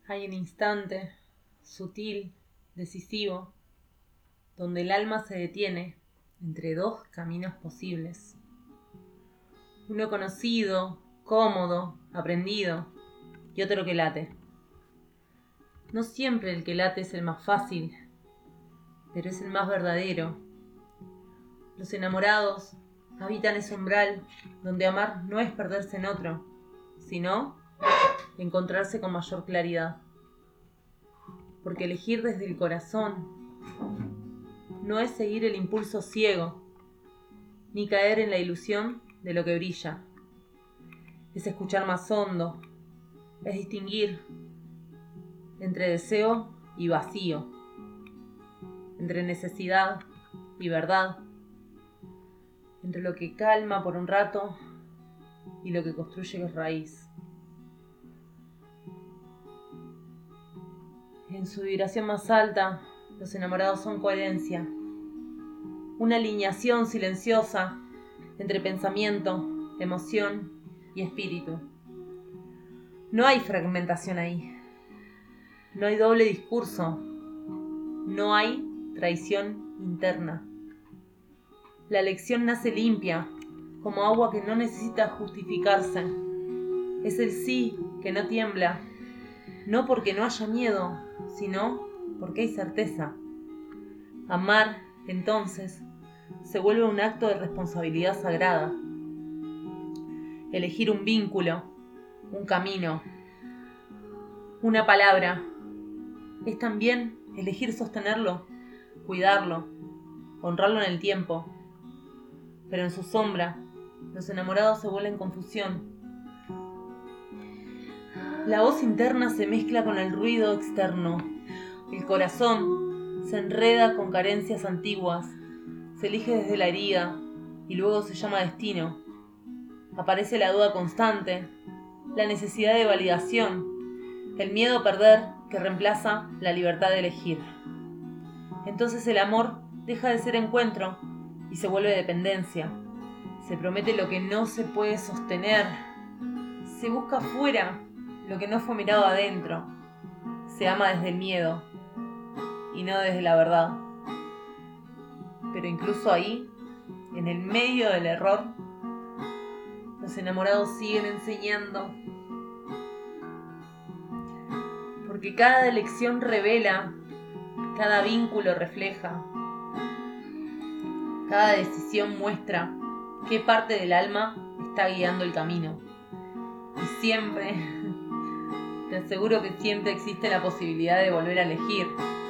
Hay un instante, sutil, decisivo, donde el alma se detiene entre dos caminos posibles. Uno conocido, cómodo, aprendido, y otro que late. No siempre el que late es el más fácil, pero es el más verdadero. Los enamorados habitan ese umbral donde amar no es perderse en otro, sino encontrarse con mayor claridad. Porque elegir desde el corazón no es seguir el impulso ciego, ni caer en la ilusión de lo que brilla. Es escuchar más hondo, es distinguir entre deseo y vacío, entre necesidad y verdad, entre lo que calma por un rato y lo que construye raíz. En su vibración más alta, los enamorados son coherencia, una alineación silenciosa entre pensamiento, emoción y espíritu. No hay fragmentación ahí, no hay doble discurso, no hay traición interna. La elección nace limpia, como agua que no necesita justificarse. Es el sí que no tiembla, no porque no haya miedo, sino porque hay certeza. Amar, entonces, se vuelve un acto de responsabilidad sagrada. Elegir un vínculo, un camino, una palabra, es también elegir sostenerlo, cuidarlo, honrarlo en el tiempo. Pero en su sombra, los enamorados se vuelven confusión. La voz interna se mezcla con el ruido externo. El corazón se enreda con carencias antiguas. Se elige desde la herida y luego se llama destino. Aparece la duda constante, la necesidad de validación, el miedo a perder que reemplaza la libertad de elegir. Entonces el amor deja de ser encuentro y se vuelve dependencia. Se promete lo que no se puede sostener. Se busca afuera lo que no fue mirado adentro. Se ama desde el miedo y no desde la verdad. Pero incluso ahí, en el medio del error, los enamorados siguen enseñando. Porque cada elección revela, cada vínculo refleja, cada decisión muestra qué parte del alma está guiando el camino. Y siempre, te aseguro que siempre existe la posibilidad de volver a elegir.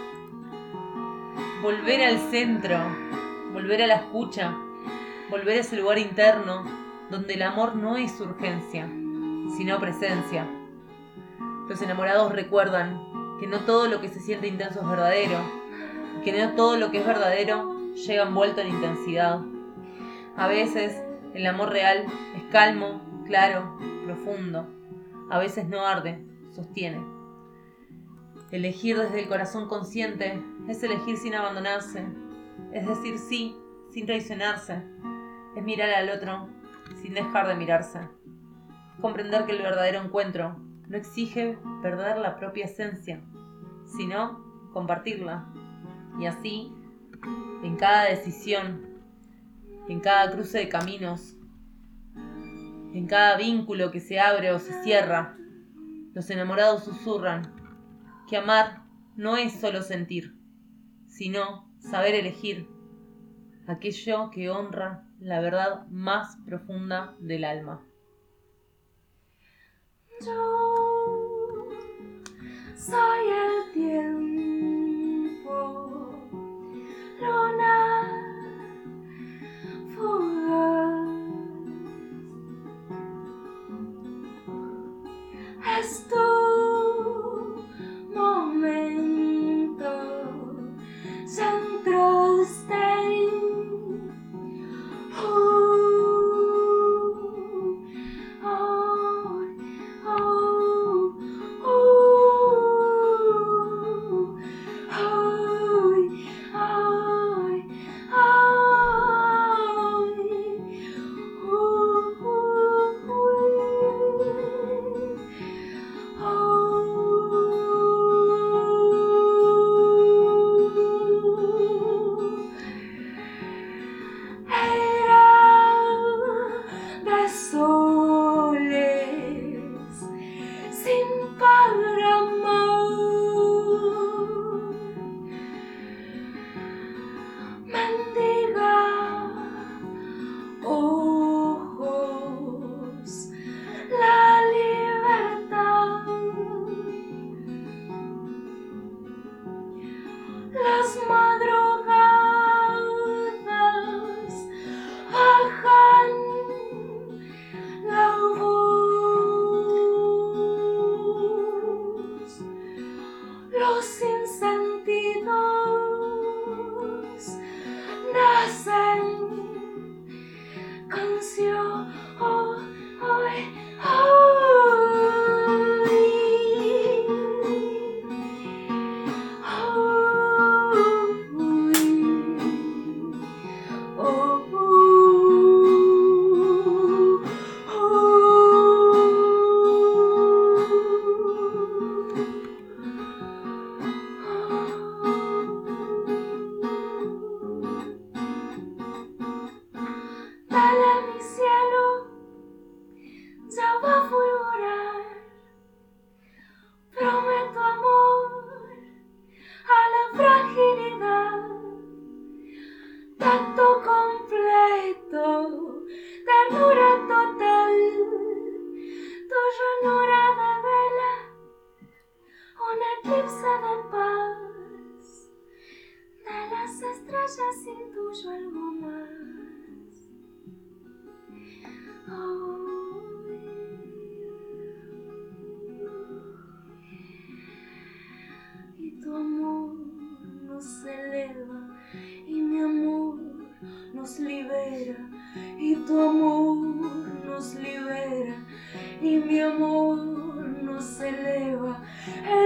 Volver al centro, volver a la escucha, volver a ese lugar interno donde el amor no es urgencia, sino presencia. Los enamorados recuerdan que no todo lo que se siente intenso es verdadero, y que no todo lo que es verdadero llega envuelto en intensidad. A veces el amor real es calmo, claro, profundo. A veces no arde, sostiene. Elegir desde el corazón consciente es elegir sin abandonarse, es decir sí sin traicionarse, es mirar al otro sin dejar de mirarse. Comprender que el verdadero encuentro no exige perder la propia esencia, sino compartirla. Y así, en cada decisión, en cada cruce de caminos, en cada vínculo que se abre o se cierra, los enamorados susurran que amar no es solo sentir, sino saber elegir aquello que honra la verdad más profunda del alma. Yo soy el tiempo, luna fugaz. Es tu momento, central state. Oh, oh, oh. las madrugadas bajan la voz, los sinsentidos nacen canción. Dale mi cielo, ya va a fulgurar. Prometo amor a la fragilidad, tacto completo, ternura total, tu llanura de vela, un eclipse de paz, de las estrellas intuyo algo más. Y tu amor nos eleva, y mi amor nos libera, y tu amor nos libera, y mi amor nos eleva.